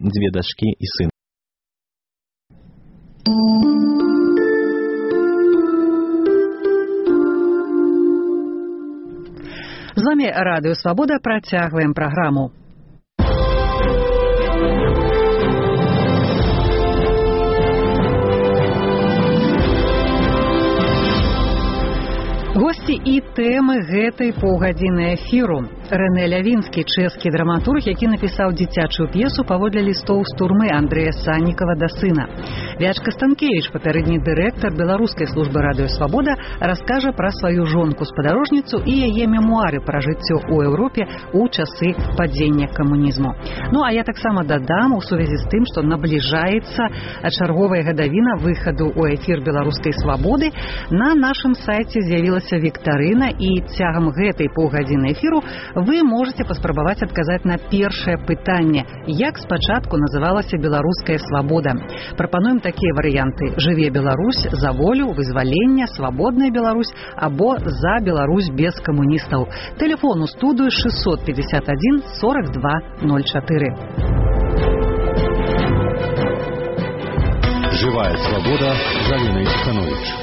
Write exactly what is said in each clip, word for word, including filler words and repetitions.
дзве дачкі і сын. З вами Радыё Свабода, працягваем праграму. Госці і тэмы гэтай паўгадзіны эфіру. Рэне Лявінскі, чэшскі драматург, які напісаў дзіцячую п'есу паводле лістоў з турмы Андрэя Саннікава да сына. Вячка Станкевіч, папярэдні дырэктар беларускай службы Радыё Свабода, раскажа пра сваю жонку-спадарожніцу і яе мемуары пра жыццё ў Еўропе ў часы падзення камунізму. Ну, а я таксама дадам у сувязі з тым, што набліжаецца чарговая гадавіна выхаду ў эфір беларускай свабоды. На нашым сайце з'явілася віктарына, і цягам гэтай паўгадзіны эфіру вы можете паспрабаваць адказаць на першае пытанне: як спачатку называлася беларуская свабода? Прапануем такія варыянты: жыве Беларусь, за волю, вызвалення, свабодная Беларусь або за Беларусь без камуністаў. Тэлефон у студыю шестьсот пятьдесят один сорок два ноль четыре. Живая свобода. Галина Исханович.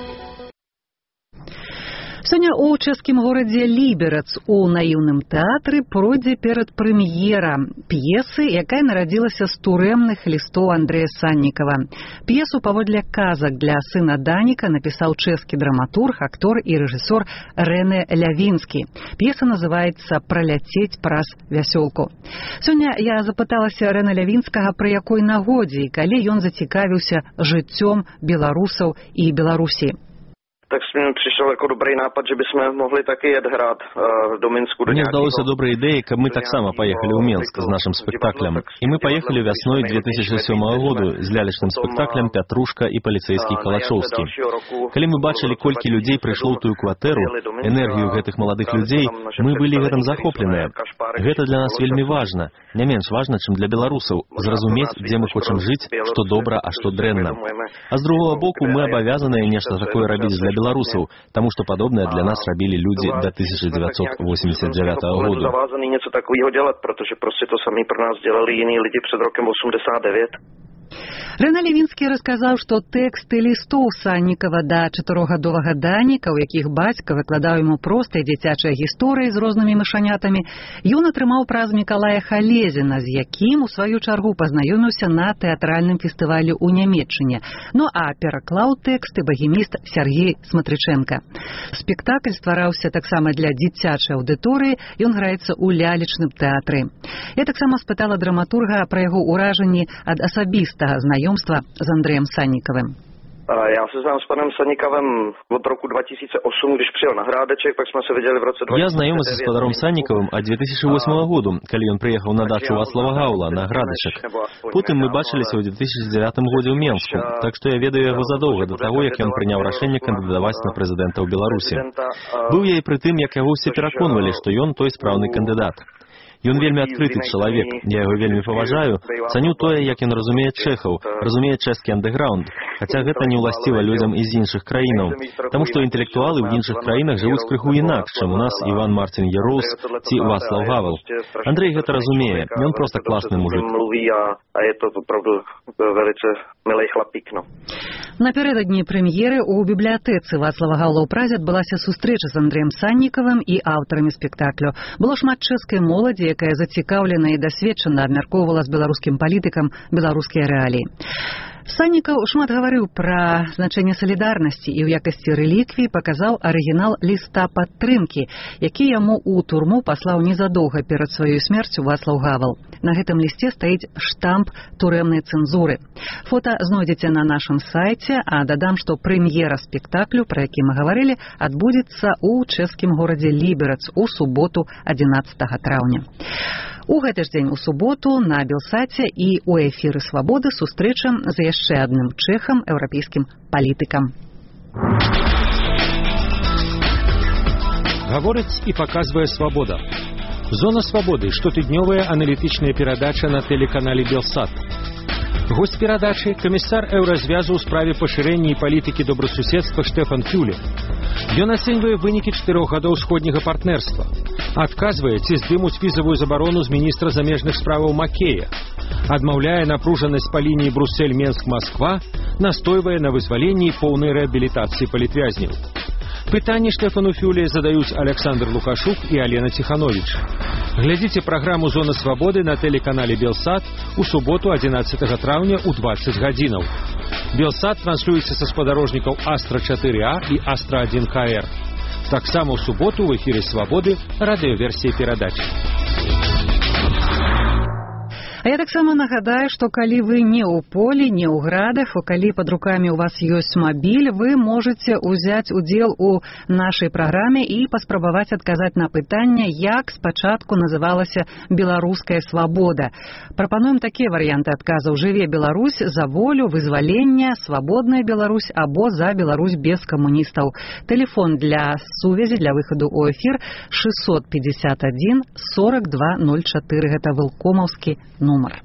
Сёння ў чэшскім горадзе Ліберац у наіўным тэатры пройдзе перадпрэм'ера п'есы, якая нарадзілася з турэмных лістоў Андрэя Саннікава. П'есу паводле казак для сына Даніка напісаў чэшскі драматург, актор і рэжысёр Рэне Лявінскі. П'еса называецца «Праляцець праз вясёлку». Сёння я запыталася Рэна Лявінскага, пры якой нагодзе і калі ён зацікавіўся жыццём беларусаў і Беларусі. Tak mi přišel jako dobrý nápad, že bychom mohli taky jet hrát uh, do Minsku. Мне здалося доброй ідэяй, каб мы таксама паехалі ў Менск з нашым спектаклем. І мы паехалі вясной две тысячи сёмага году з лялечным спектаклем «Пятрушка» і «Паліцэйскі Калачоўскі». Калі мы бачылі, колькі людзей прыйшло ў тую кватэру, энергію гэтых маладых людзей, мы былі гэтым захопленыя. Гэта для нас вельмі важна, не менш важна, чым для беларусаў, зразумець, дзе мы хочам жыць, што добра, а што дрэнна. А з другого боку, мы абавязаныя нешта такое рабіць для беларусаў, таму што падобнае для нас рабілі людзі да тысяча девятьсот восемьдесят девятого года. Завязаný něco takového dělat, protože prostě to sami pro nás dělali jiní lidi před rokem osmdесят девять. Рэне Лявінскі расказаў, што тэксты лістоў Саннікава да чатырохгадовага Даніка, у якіх бацька выкладаў яму простыя дзіцячыя гісторыі з рознымі мышанятамі, ён атрымаў праз Мікалая Халезіна, з якім, у сваю чаргу, пазнаёміўся на тэатральным фестывалі ў Нямецчыне. Ну а пераклаў тэксты багеміст Сергей Сматрычэнка. Спектакль ствараўся таксама для дзіцячай аўдыторыі, ён граецца ў лялечным тэатры. Я таксама спытала драматурга пра яго ўражанні ад асабістага знаёмства з Андреем Санниковым. Já se znám s panem Sannikovem od roku dva tisíce osm, když přijel na Hrádeček, pak jsme se viděli v roce dva tisíce devět. Я знаёмся з спадаром Санниковым ад две тысячи восьмого году, калі ён прыехаў на дачу Вацлава Гаўла на Градачак. Потым мы бачыліся ў две тысячи девятом годзе ў Менску, так што я ведаю яго задоўга да таго, як ён прыняў рашэнне кандыдаваць на прэзідэнта ў Беларусі. Быў я і пры тым, як яго ўсе пераконвалі, што ён той спраўны кандыдат. Ён вельмі адкрыты чалавек, я яго вельмі паважаю, цаню тое, як ён разумее чэхаў, разумее чэшскі андэграунд, хаця гэта не ўласціва людзям з іншых краінаў, таму што інтэлектуалы ў іншых краінах жывуць крыху інакш, чым у нас Іван Мартин Яроус ці Вацлав Гавел. Андрэй гэта разумее, ён проста класны мужик. Напярэдадні прэм'еры ў бібліятэцы Вацлава Гаўла ў Празе адбылася сустрэча з Андрэем Саннікавым і аўтарамі спектаклю. Было шмат чэшскай моладзі, якая зацікаўлена і дасведчана абмяркоўвала з беларускім палітыкам беларускія рэаліі. Саннікаў шмат гаварыў пра значэнне салідарнасці і ў якасці рэліквіі паказаў арыгінал ліста падтрымкі, які яму ў турму паслаў незадоўга перад сваёй смерцю Вацлаў Гавел. На гэтым лісце стаіць штамп турэмнай цэнзуры. Фота знойдзеце на нашым сайце, а дадам, што прэм'ера спектаклю, пра які мы гаварылі, адбудзецца ў чэшскім горадзе Ліберац у суботу адзінаццатага траўня. У гэты ж дзень у суботу на Белсаце і ў эфіры Свабоды сустрэча з яшчэ адным чэхам, еўрапейскім палітыкам. Гаворыць і паказвае Свабода. Зона Свабоды, штотыднёвая аналітычная перадача на тэлеканале Белсат. Гость перадачы – камісар еўразвязу ў справе пашырэння і палітыкі добрасуседства Штэфан Фюле. Ён ацэньвае вынікі чатырох гадоў сходняга партнерства. Адказвае, ці здымуць візавую забарону з міністра замежных справаў Макея. адмаўляе напружанасць па лініі Бруссель-Менск-Масква, настойвае на вызваленні поўнай рэабілітацыі палітвязняў. Пытанні Штефану Фюле задаюць Александр Лукашук і Алена Ціхановіч. Глядзіце праграму «Зона свабоды» на тэлеканале Белсат у суботу адзінаццатага траўня ў дваццаць гадзінаў. Белсат транслюецца са спадарожнікаў Астра чатыры А і Астра адзін Ка Эр. Таксама ў суботу ў эфіры «Свабоды» радыёверсія перадачы. А я таксама нагадаю, што калі вы не ў полі, не ў градах, а калі пад рукамі ў вас ёсць мабіль, вы можаце ўзяць удзел у нашай праграме і паспрабаваць адказаць на пытанне, як спачатку называлася беларуская свабода. Прапануем такія варыянты адказаў: «Жыве Беларусь, за волю, вызвалення, свабодная Беларусь» або «За Беларусь без камуністаў». Тэлефон для сувязі, для выхаду ў эфір шестьсот пятьдесят один сорок два ноль четыре. Гэта вылкомаўскі нумар.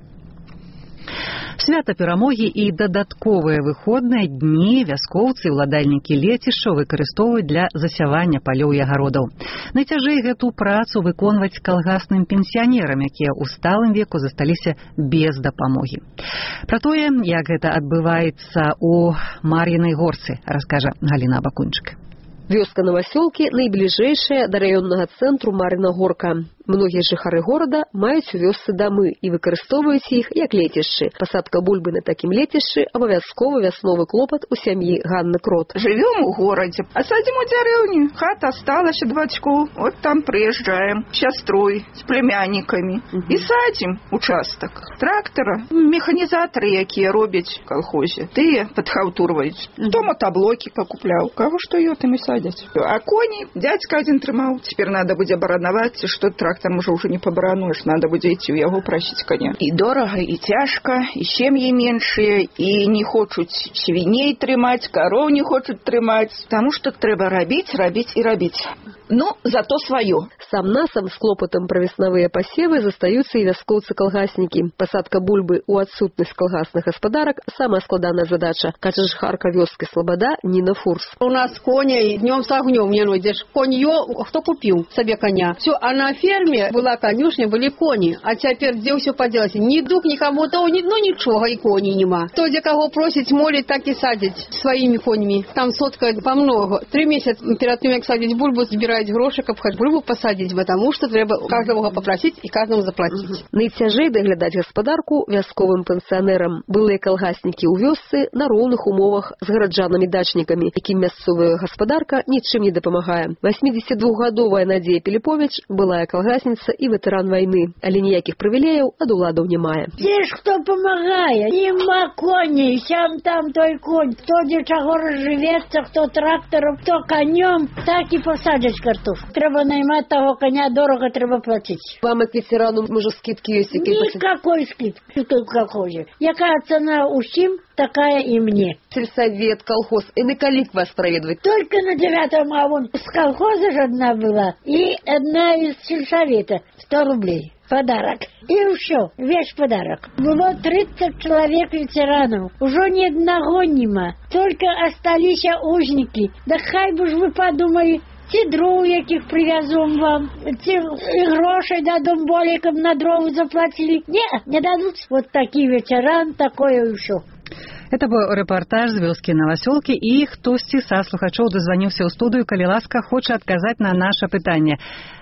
Свята перамогі і дадатковыя выходныя дні вяскоўцы і ўладальнікі лецішчаў выкарыстоўваюць для засявання палёў і агародаў. Найцяжэй гэту працу выконваць калгасным пенсіянерам, якія ў сталым веку засталіся без дапамогі. Пра тое, як гэта адбываецца ў Мар'інай горцы, раскажа Галіна Абакунчык. Вёска Новасёлкі найбліжэйшая да раённага цэнтру Мар'іна горка. Многія жыхары горада маюць у вёсцы дамы і выкарыстоўваюць іх як лецішчы. Пасадка бульбы на такім лецішчы абавязковы вясновы клопат у сям'і Ганны Крот. Живем у городе, а садим у деревни. Хата осталась от батьков. Вот там приезжаем с сестрой, с племянниками. Угу. И садим участок. Трактора, механизаторы, якія робять в колхозе. Тыя подхалтурваюць. Угу. То мотоблоки покупляў. Кого что ее там и садять. А кони дядька один трымаў. Теперь надо будет барановать, что трактор там уже уже не побарануешь, надо будет идти у яго просить коня. И дорого, и тяжко, и семьи меньшие, и не хочут свиней трымать, коров не хочут трымать, потому что треба робить, робить и робить. Ну, зато свое. Сам-насам с клопотом про весновые посевы застаются и вяскоўцы-калгаснікі. Посадка бульбы у адсутнасць калгасных гаспадарак – самая складаная задача, кажа жыхарка вёскі Слобода Ніна Фурс. У нас коня и днем с огнем не нойдешь. Коньё, кто купил себе коня? Все, а на ферме была конюшня, были кони. А теперь где все поделать? Ни дух, никому то, ни, ну ничего, и кони нема. Кто где кого просить, молит, так и садить своими конями. Там сотка помного. Три месяца перед тем, как садить бульбу, збирать гроши, каб хоть бульбу посадить, потому что треба каждого попросить и каждому заплатить. Найцяжэй даглядаць гаспадарку вясковым пенсіянерам. Былыя калгаснікі ў вёсцы на роўных умовах з гараджанамі-дачнікамі, якім мясцовая гаспадарка нічым не дапамагае. восьмидесятидвухгадовая Надзея Піліповіч былая калгасніца і ветэран вайны, але ніякіх прывілеяў ад уладаў не мае. Дзе ж хто памагае? Нема коней, сям там той конь. Хто дзе чаго разжывецца, хто трактаром, хто конем, так і посадзяць картоф. Трэба наймаць таго коня, дорого трэба платіць. Вам, як ветэрану, можа, скидки ёсць? Никакой скидки в колхозе. Якая цена усім, такая и мне. Сельсовет, колхоз, и на колик вас проведывать? Только на девятом, а вон с колхоза же одна была, и одна из сельсовета. Сто рублей. Подарок. И все, весь подарок. Было тридцать человек ветеранов. Уже ни одного нема. Только остались узники. Да хай бы ж вы подумали, ці дров, яких привязуем вам, ці грошей дадим болікам на дров заплатили. Не, не дадут. Вот такий ветеран, такое еще. Это быў рэпартаж з вёскі Новасёлкі, і хтосьці са слухачоў дазваніўся ў студыю, калі ласка, хоча адказаць на наша пытанне.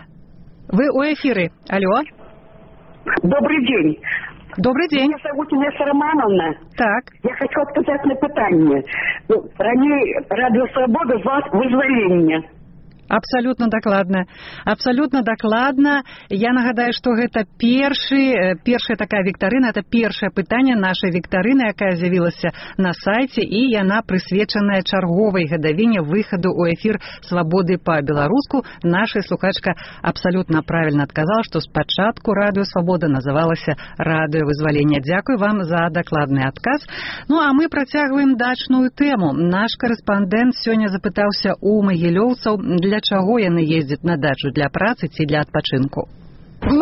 Вы у эфиры. Алло. Добрый день. Добрый день. Меня зовут Инесса Романовна. Так. Я хочу отказать на пытание. Ранее Радио Свобода вас вызволение. Абсолютно дакладна. Абсолютно дакладна. Я нагадаю, што гэта першы, першая такая віктарына, это першае пытанне нашай віктарыны, якая з'явілася на сайце, і яна прысвечаная чарговай гадавіне выхаду ў эфір «Свабоды» па-беларуску. Наша слухачка абсолютно правильно адказала, што спачатку радыё «Свабода» называлася «Радыё вызвалення». Дзякуй вам за дакладны адказ. Ну, а мы працягваем дачную тэму. Наш корэспандэнт сёння запытаўся у магілёўцаў, для чаго яны ездзяць на дачу, для працы ці для адпачынку. Мы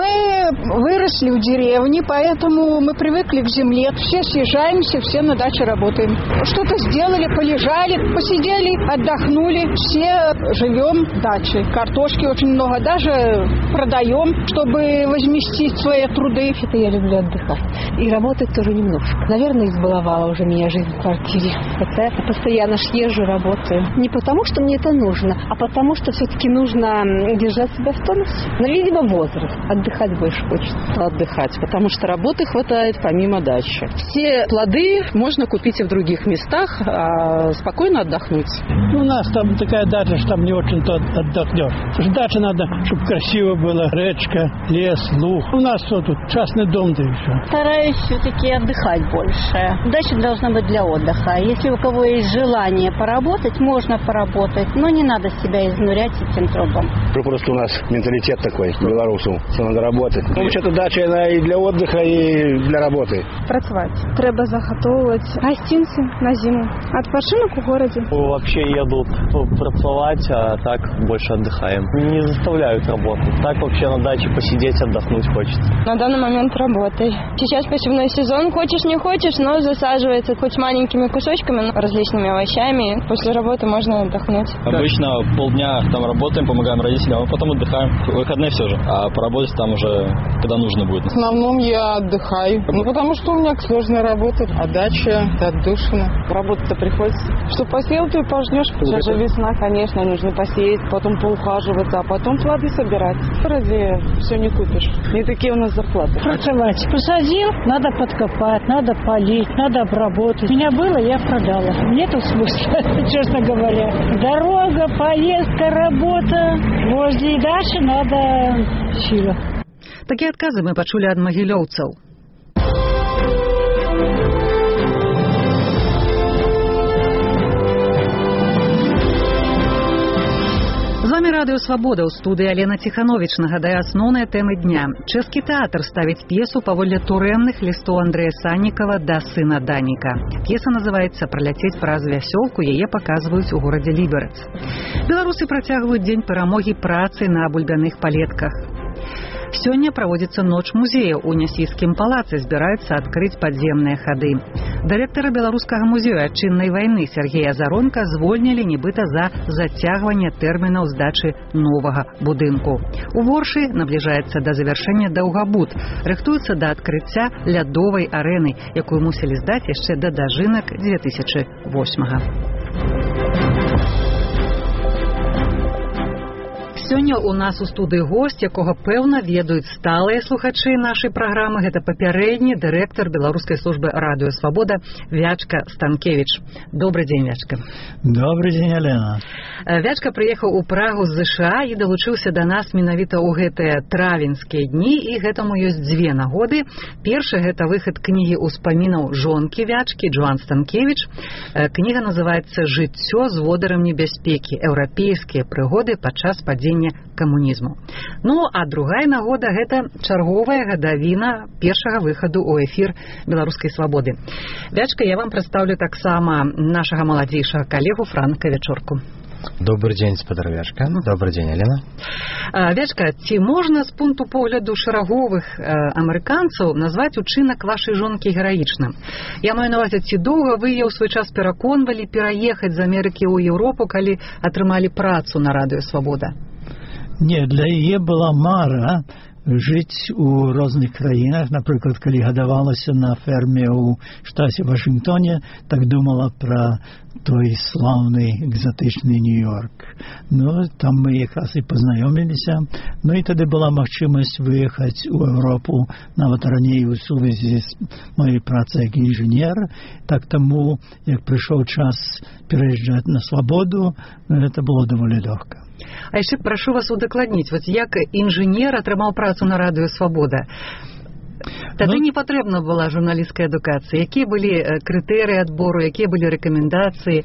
выросли в деревне, поэтому мы привыкли к земле. Все съезжаемся, все на даче работаем. Что-то сделали, полежали, посидели, отдохнули. Все живем в даче. Картошки очень много, даже продаем, чтобы возместить свои труды. Это я люблю отдыхать. И работать тоже немножко. Наверное, избаловала уже меня жизнь в квартире. Хотя я постоянно ж езжу, работаю. Не потому, что мне это нужно, а потому, что все-таки нужно держать себя в тонусе. Но, видимо, возраст. Отдыхать больше хочется. Отдыхать, потому что работы хватает помимо дачи. Все плоды можно купить и в других местах, а спокойно отдохнуть. У нас там такая дача, что там не очень-то отдохнешь. Дача надо, чтобы красиво было. Речка, лес, луг. У нас что тут? Частный дом-то еще. Стараюсь все-таки отдыхать больше. Дача должна быть для отдыха. Если у кого есть желание поработать, можно поработать, но не надо себя изнурять этим трудом. Просто у нас менталитет такой, белорусов, что надо работать. Ну, вообще-то дача она и для отдыха, и для работы. Працевать. Треба заготовить гостинцы на зиму. Отпочинок у городе. Вообще еду працевать, а так больше отдыхаем. Не заставляют работать. Так вообще на даче посидеть, отдохнуть хочется. На данный момент работай. Сейчас посевной сезон. Хочешь, не хочешь, но засаживается хоть маленькими кусочками, но различными овощами. После работы можно отдохнуть. Обычно полдня там работаем, помогаем родителям, а потом отдыхаем. Выходные все же. А поработать там уже, когда нужно будет. В основном я отдыхаю. Ну, потому что у меня сложная работа. А дача отдушина. Работа-то приходится. Что посеял, ты пожнешь. Сейчас же весна, конечно, нужно посеять, потом поухаживаться, а потом плоды собирать. Разве все не купишь? Не такие у нас зарплаты. Працевать. Посадил, надо подкопать, надо полить, надо обработать. У меня было, я продала. Нету смысла, честно говоря. Дорога, поездка, работа. Возле дачи надо сила. Такія адказы мы пачулі ад магілёўцаў. З вами Радыё Свабода, ў студыі Алена Ціхановіч. Нагадаю асноўныя тэмы дня. Чэшскі тэатр ставіць п'есу паводле турэмных лістоў Андрэя Саннікава да сына Даніка. П'еса называецца «Праляцець праз вясёлку», яе паказваюць у горадзе Ліберац. Беларусы працягваюць дзень перамогі працы на бульбяных палетках. Сёння праводзіцца ноч музея ў Нясійскім палацы, збіраюцца адкрыць падземныя хады. Дырэктара беларускага музея адчыннай вайны Сергея Заронка звольнілі нібыта за зацягванне тэрмінаў здачы новага будынку. У Воршы набліжаецца да завяршэння даўгабуд, рыхтуецца да адкрыцця лядовай арэны, якую мусілі здаць яшчэ да дажынак дзве тысячы восьмага. Сёння у нас у студыі госць, якога пэўна ведаюць сталыя слухачы нашай праграмы. Гэта папярэдні дырэктар беларускай службы Радыё Свабода Вячка Станкевіч. Добрый дзень, Вячка. Добрый дзень, Алена. Вячка прыехаў у Прагу з ЗША і далучыўся да нас менавіта ў гэтыя травеньскія дні, і гэтаму ёсць дзве нагоды. Першы — гэта выхад кнігі ўспамінаў жонкі Вячкі Джоан Станкевіч. Кніга называецца «Жыццё з водарам небяспекі. Еўрапейскія прыгоды падчас падзення камунізму». Ну, а другая нагода — гэта чарговая гадавіна першага выхаду ў эфір беларускай свабоды. Вячка, я вам прадстаўлю таксама нашага маладзейшага калегу Франка Вячорку. Добрый день, спадар Вячка. Добрый день, Алена. А, Вячка, ці можна з пункту погляду шараговых э, амерыканцаў назваць учынак вашай жонкі гераічным? Я маю на ўвазе, ці доўга вы яе ў свой час пераконвалі пераехаць з Амерыкі ў Еўропу, калі атрымалі працу на Радыё Свабода? Не, для яе была мара жыць у розных краінах. Напрыклад, калі гадавалася на ферме ў штаце Вашынгтоне, так думала пра той слаўны экзатычны Нью-Йорк. Ну, там мы якраз і пазнаёміліся. Ну, і тады была магчымасць выехаць у Еўропу, нават раней у сувязі з маёй працай як інжынер. Так таму, як прыйшоў час пераязджаць на свабоду, гэта было даволі лёгка. А яшчэ прашу вас удакладніць, вот як інжынер атрымаў працу на Радыё Свабода. Тады ну, не патрэбна была журналісцкая адукацыя. Якія былі крытэрыі адбору, якія былі рэкамендацыі?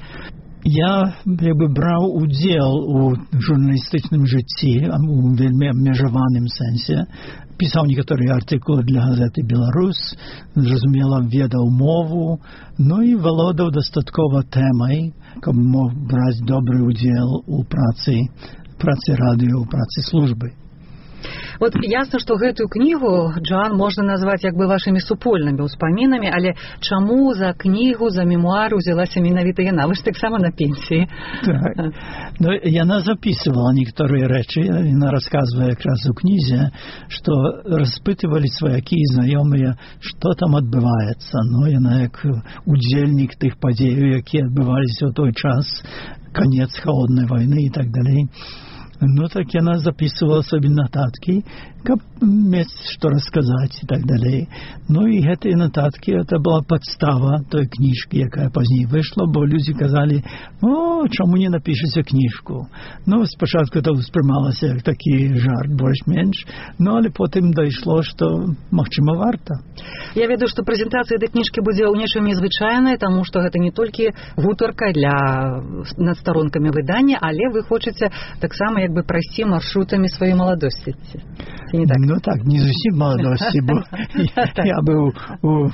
Я як бы браў удзел у журналістычным жыцці у вельмі абмежаваным сэнсе. Пісаў некаторыя артыкулы для газеты «Беларус», зразумела, ведаў мову, ну і валодаў дастаткова тэмай, каб мог браць добры удзел у працы, працы радыё, у працы службы. Вот ясно, што гэтую кнігу, Джоан, можна назваць як бы вашымі супольнымі ўспамінамі, але чаму за кнігу, за мемуары ўзялася менавіта яна? Вы ж таксама на пенсіі. Так. Ну, яна записывала некоторые рэчы, яна рассказывала якраз у кнізе, што распытывалі сваякі і знаёмыя, што там адбываецца. Ну, яна як удзельнік тых падзеяў, якія адбываліся ў той час, конец холодной войны и так далее. Ну, так яна записывала себе нотатки, как иметь что рассказать и так далее. Ну, и эти нотатки, это была подстава той книжки, якая позднее вышла, бо люди казали, о, чому не напишете книжку? Ну, спочатку это воспринималося як такий жарт, больш-менш, ну, але потім дійшло, що, махчима, варто. Я веду, что презентация этой книжки будет у нечым незвычайной, тому что это не только гутарка для над сторонками выдания, але вы хочете так само як бы пройти маршрутами своей молодости. Не так? Ну так, не зусім молодости, бо я был у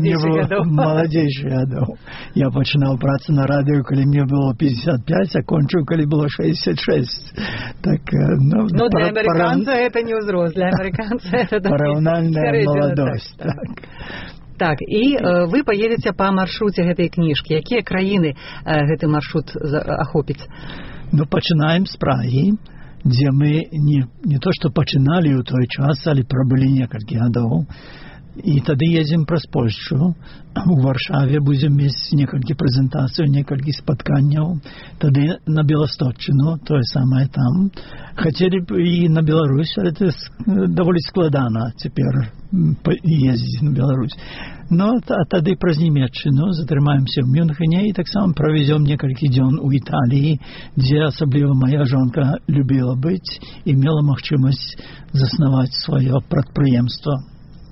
молодейших годов. Я починал працу на радио, коли мне было пятьдесят пять, а кончил, коли было шестьдесят шесть. Так, ну, ну для американца это не взрослый, для американца это параўнальная молодость. Так. Так, і э, вы поедете по маршруте гэтай кніжкі. Якія краіны э, гэты маршрут ахопіць? Ну, пачынаем з Прагі, дзе мы не, не то, што пачыналі ў той час, але прабылі некалькі гадоў. І тады едзем праз Польшчу. У Варшаве будзем мець некалькі прэзентацый, некалькі спатканняў. Тады на Беластокчыну, тое самае там. Хацелі б і на Беларусь, але это даволі складана цяпер ездзіць на Беларусь. Ну, а тады праз Нямецчыну затрымаемся ў Мюнхене і таксама правезём некалькі дзён у Італіі, дзе асабліва моя жонка любіла быць і мела магчымасць заснаваць сваё прадпрыемства.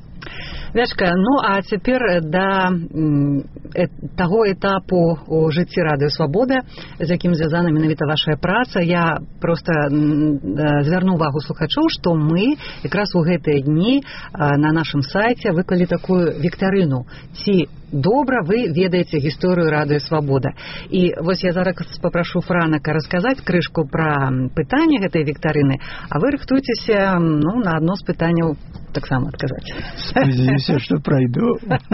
Вячка, ну а цяпер да э, таго этапу у жыцці Радыё Свабода, з якім звязана менавіта ваша праца, я проста э, звярну увагу слухачоў, што мы якраз у гэтыя дні э, на нашым сайце выклалі такую віктарыну. Ці добра вы ведаеце гісторыю Радыё Свабода. І вось я зараз папрашу Франака расказаць крышку пра пытанне гэтай віктарыны, а вы рыхтуйцеся, ну, на адно з пытанняў таксама адказаць. Спадзяюся, што прайду.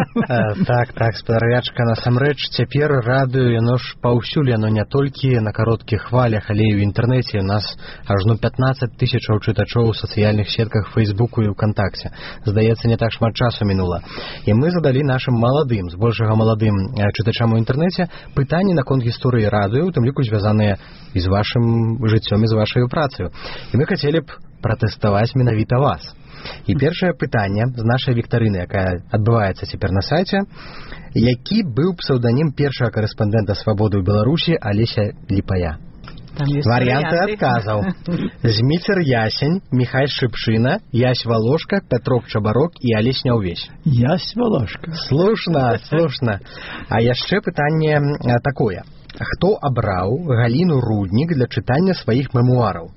Так, так, спадарвячка, насамрэч, цяпер радыё, яно ж паўсюль, яно не толькі на кароткіх хвалях, але і ў інтэрнэце. У нас ажно пятнаццаць тысячаў чытачоў у сацыяльных сетках Фейсбуку і ВКонтакце. Здаецца, не так шмат часу мінула. І мы задалі нашым маладым, збольшага маладым чытачам у інтэрнэце пытанні наконт гісторыі радыё, у тым ліку звязаныя і з вашым жыццём, і з вашай працаю. І мы хацелі б пратэставаць менавіта вас. І першае пытанне з нашай віктарыны, якая адбываецца цяпер на сайце: які быў псеўданім першага карэспандэнта Свабоды ў Беларусі Алеся Ліпая? Варыянты адказаў: Зміцер Ясень, Міхай Шыпшына, Ясь Волошка, Пятроп Чабарок і Алесь Няўвесь. Ясь Волошка. Слушна, слушна. А яшчэ пытанне такое: хто абраў Галіну Руднік для чытання сваіх мемуараў?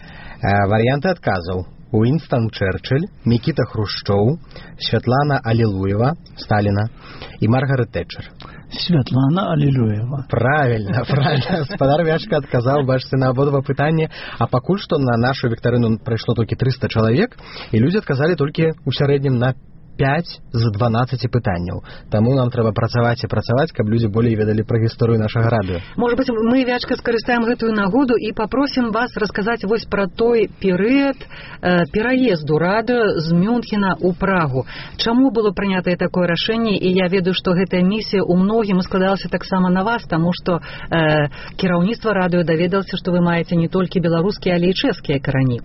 Варыянты адказаў: Уинстон Черчилль, Микита Хрушчоў, Святлана Аллилуева, Сталина и Маргарет Тэтчер. Святлана Аллилуева. Правильно, правильно. Спадар Вячка адказаў, бачыце, на абодва пытанні, а пакуль што на нашу віктарыну прайшло толькі трыста чалавек, і людзі адказалі толькі ў сярэднім на пять з дванаццаці пытанняў. Таму нам трэба працаваць і працаваць, каб людзі болей ведалі пра гісторыю нашага радыё. Можа быць, мы, Вячка, скарыстаем гэтую нагоду і папросім вас расказаць вось пра той перыяд э, пераезду радыё з Мюнхена ў Прагу. Чаму было прынятае такое рашэнне? І я ведаю, што гэтая місія ў многім складалася таксама на вас, таму што э, кіраўніцтва радыё даведалася, што вы маеце не толькі беларускія, але і чэшскія карані.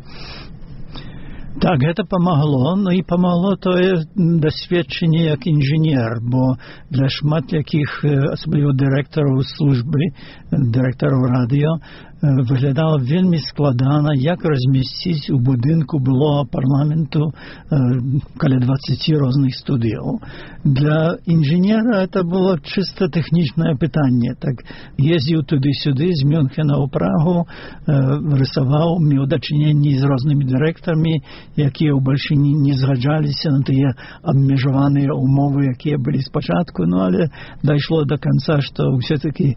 Так, гэта памагло, ну і памагло тое дасведчанне як інжынер, бо для шмат якіх, асабліва дырэктараў службы, дырэктараў радыё, выглядала вельмі складана, як размясціць у будынку былога парламенту каля дваццаці розных студыяў. Для інжынера это было чыста тэхнічнае пытанне. Так, ездзіў туды-сюды з Мюнхена ў Прагу, рысаваў, меў дачыненні з рознымі дырэктарамі, якія ў бальшыні не згаджаліся на тыя абмежаваныя умовы, якія былі спачатку, ну але дайшло до канца, што ўсё-такі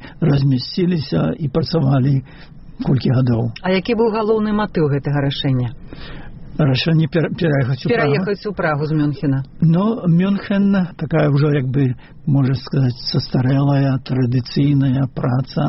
размясціліся і працавалі колькі гадоў. А які быў галоўны матыў гэтага рашэння? Рашэнне пераехаць у Прагу. Пераехаць у Прагу з Мюнхена. Ну, Мюнхен такая ўжо, як бы, можна сказаць, састарэлая, традыцыйная праца.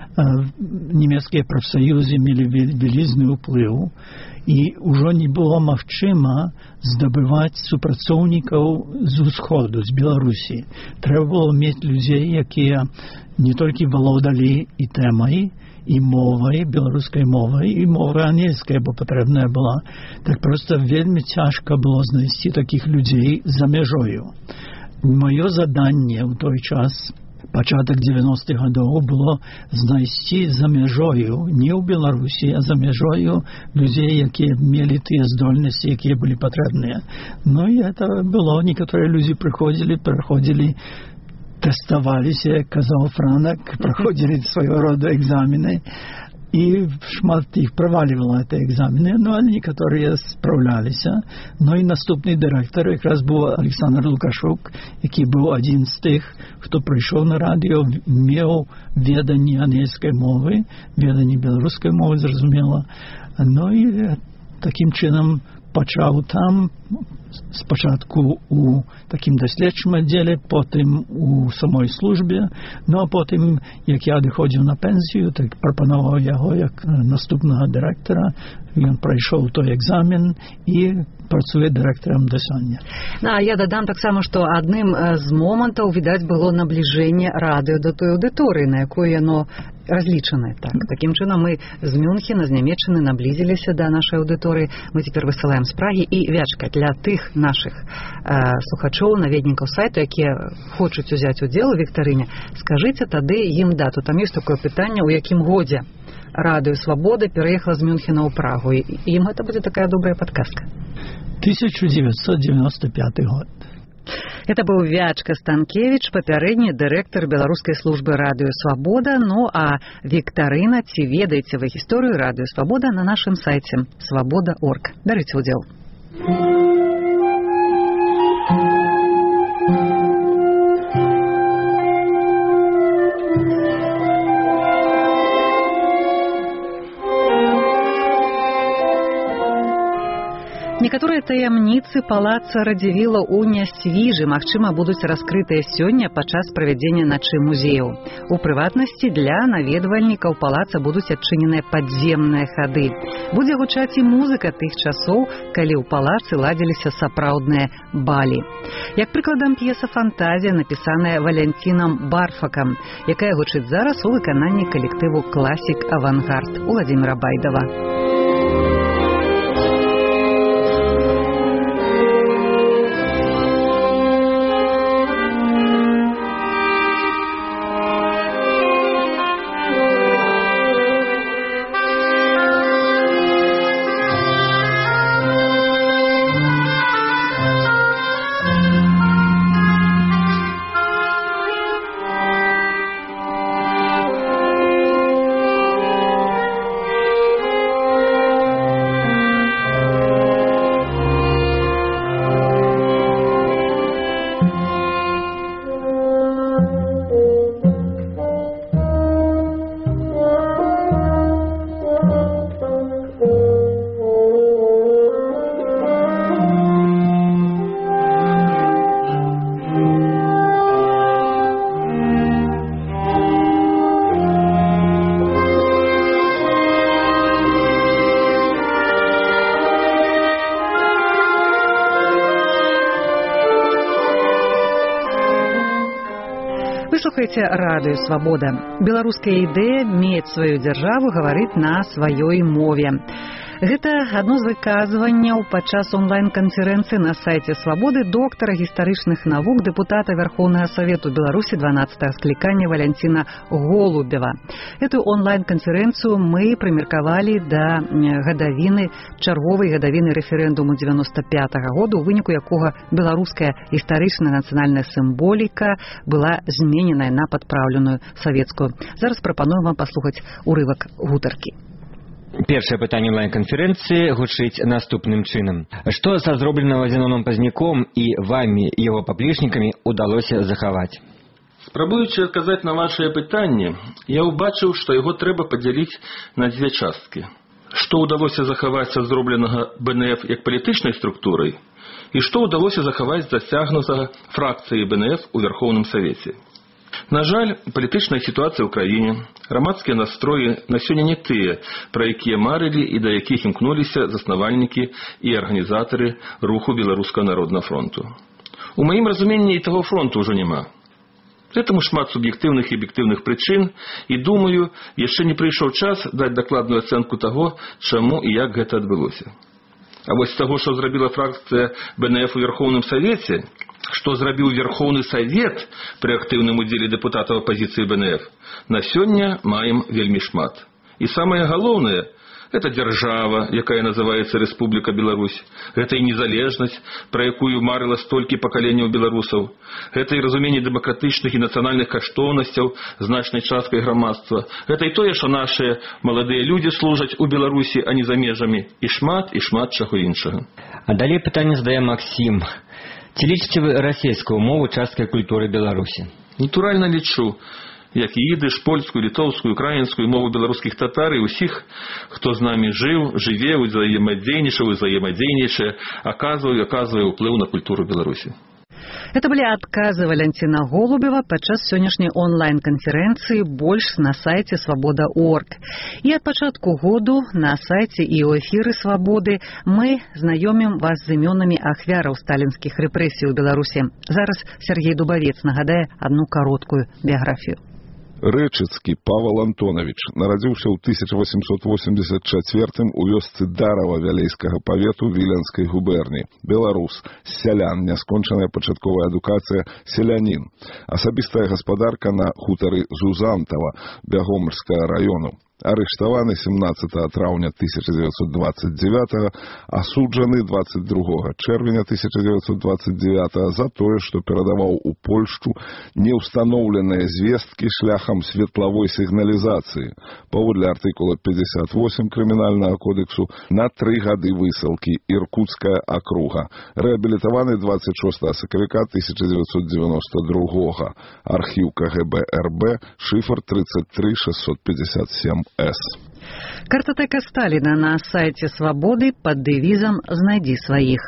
Нямецкія прафсаюзы мелі вялізны ўплыў, і ўжо не было магчыма здабываць супрацоўнікаў з усходу, з Беларусі. Трэба было мець людзей, якія не толькі валодалі і тэмай, і мовай, беларускай мовай, і мовай ангельскай, бо патрэбная была. Так проста вельмі цяжка было знайсці такіх людзей за мяжою. Маё заданне ў той час, пачатак дзевяностых гадоў, было знайсці за мяжою, не ў Беларусі, а за мяжою людзей, якія мелі тыя здольнасці, якія былі патрэбныя. Ну і это было. Некаторыя людзі прыходзілі, праходзілі, тэставаліся, як казаў Франак, праходзілі свайго роду экзамены, і шмат іх правалівала гэтыя экзамены, ну, але некаторыя спраўляліся. Ну і наступны дырэктар якраз быў Александр Лукашук, які быў адзін з тых, хто прыйшоў на радыё, меў веданне ангельскай мовы, веданне беларускай мовы, зразумела. Ну і такім чынам пачаў там спачатку у такім даследчым аддзеле, потым у самой службе, ну а потым, як я адыходзіў на пенсію, так прапанаваў яго як наступнага дырэктара. Ён прайшоў той экзамен і працуе дырэктарам да сёння. А я дадам таксама, што адным з момантаў, відаць, было набліжэнне радыё да той аўдыторыі, на якую яно разлічаны. Так, такім чынам мы з Мюнхена, з Нямецчыны наблізіліся да нашай аўдыторыі. Мы цяпер высылаем з Прагі. І, Вячка, для тых нашых э, слухачоў, наведнікаў сайту, якія хочуць узяць удзел у віктарыне, скажыце тады ім дату. Там ёсць такое пытанне, у якім годзе радыё «Свабода» пераехала з Мюнхена ў Прагу. І ім гэта будзе такая добрая падказка. тысяча девятьсот девяносто пятый год. Это быў Вячка Станкевич, папярэдні дырэктар беларускай службы радыё «Свабода». Ну а віктарына, ці ведаеце вы гісторыю радыё «Свабода» на нашым сайце свабода точка орг. Бярыце ўдзел. Некаторыя таямніцы палаца Радзівіла ў Нясвіжы, магчыма, будуць раскрытыя сёння падчас правядзення начы музеяў. У прыватнасці, для наведвальнікаў палаца будуць адчыненыя падземныя хады. Будзе гучаць і музыка тых часоў, калі ў палацы ладзіліся сапраўдныя балі. Як прыкладам, п'еса «Фантазія», напісаная Валянцінам Барфакам, якая гучыць зараз у выкананні калектыву «Класік Авангард» Уладзіміра Байдава. Слухайце радыё «Свабода». Беларуская ідэя мець сваю дзяржаву, гаварыць на сваёй мове. Гэта адно з выказванняў падчас онлайн-канферэнцыі на сайце «Свабоды» доктара гістарычных навук, дэпутата Верховнага Савету Беларусі дванаццатага склікання Валянціна Голубева. Эту онлайн-канферэнцыю мы прымеркавалі да гадавіны, чарговай гадавіны рэферэндуму дзевяноста пятага года, у выніку якога беларуская гістарычная нацыянальная сімволіка была змененая на падпраўленую савецкую. Зараз прапануем вам паслухаць урывак гутаркі. Першае пытанне онлайн-канферэнцыі гучыць наступным чынам. Што са зробленага Зеноном Пазняком і вамі, яго паплечнікамі, удалося захаваць? Спрабуючы адказаць на вашае пытанне, я ўбачыў, што яго трэба падзяліць на дзве часткі. што ўдалося захаваць са зробленага бэ эн эф як палітычнай структурай і што ўдалося захаваць з зацягнутага фракцыі бэ эн эф у Вярхоўным Савеце. На жаль, палітычная сітуацыя ў краіне, грамадскія настроі на сёння не тыя, пра якія марылі і да якіх імкнуліся заснавальнікі і арганізатары руху Беларускага народнага фронту. У маім разуменні і таго фронту ўжо няма. Гэтаму шмат суб'ектыўных і аб'ектыўных прычын, і, думаю, яшчэ не прыйшоў час даць дакладную ацэнку таго, чаму і як гэта адбылося. А вось з таго, што зрабіла фракцыя бэ эн эф у Верхоўным Савеце, што зрабіў Верхоўны Савет пры актыўным удзеле дэпутатаў апазіцыі бэ эн эф, на сёння маем вельмі шмат. І самае галоўнае – гэта дзяржава, якая называецца Рэспубліка Беларусь, гэта і незалежнасць, пра якую марыла столькі пакаленняў беларусаў, гэта і разуменне дэмакратычных і нацыянальных каштоўнасцяў значнай часткай грамадства, гэта і тое, што нашыя маладыя людзі служаць у Беларусі, а не за межамі, і шмат, і шмат чаго іншага. А далей пытанне задае Максім. Ці лічыце вы расійскую мову часткай культуры Беларусі? Натуральна лічу. Як і ідыш, польскую, літоўскую, украінскую, мову беларускіх татар і ўсіх, хто з намі жыў, жыве, узаемадзейнічаў, узаемадзейнічае, аказвае, аказвае ўплыў на культуру Беларусі. Это были отказы Валентина Голубева падчас сённяшняй онлайн-конференции «Больш» на сайте свобода точка орг. И от початку году на сайте и у эфиры «Свободы» мы знакомим вас с именами ахвяраў сталинских репрессий у Беларуси. Зараз Сергей Дубовец нагадае одну короткую биографию. Рэчыцкі Павел Антонович нарадзіўся ў тысяча восемьсот восемьдесят четвёртым у вёсцы Дарава Вялейскага павету Віленскай губерні. Беларус, сялян, няскончаная пачатковая адукацыя, селянін. Асабістая гаспадарка на хутары Зузантава Бягомельскага раёну. Арыштаваны семнадцатага траўня тысяча девятьсот двадцать девятого, асуджаны двадцать другога чэрвеня тысяча девятьсот двадцать девятого за тое, што перадаваў у Польшчу неўстаноўленыя звесткі шляхам светлавой сігналізацыі. Паводле артыкула пятьдесят восемь крымінальнага кодексу на тры гады высылкі, Іркутская акруга. Рэабілітаваны двадцать шостага сакавіка тысяча девятьсот девяносто другого. Архіў ка гэ бэ эр бэ, шифр тридцать три шестьсот пятьдесят семь эс. Картотека Сталина на сайте «Свободы» под девизом «Знайди своих».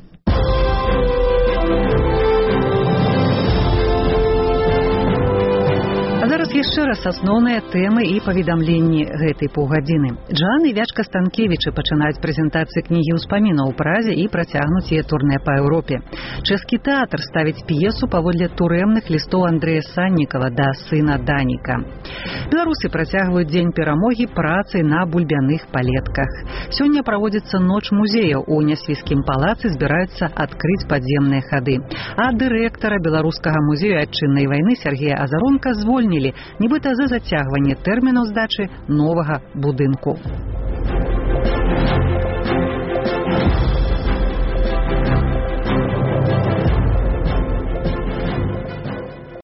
А зараз яшчэ раз асноўныя тэмы і паведамленні гэтай паўгадзіны. Джан і Вячка Станкевічы пачынаюць прэзентацыі кнігі ўспамінаў у Празе і працягнуць яе турнэ па Еўропе. Чэшскі тэатр ставіць п'есу паводле турэмных лістоў Андрэя Саннікава да сына Даніка. Беларусы працягваюць дзень перамогі працай на бульбяных палетках. Сёння праводзіцца ноч музеяў. У Нясвійскім палацы збіраюцца адкрыць падземныя хады. А дырэктара Беларускага музею адчыннай вайны Сергея Азаронка звольнілі, нібыта за зацягванне тэрмінаў здачы новага будынку.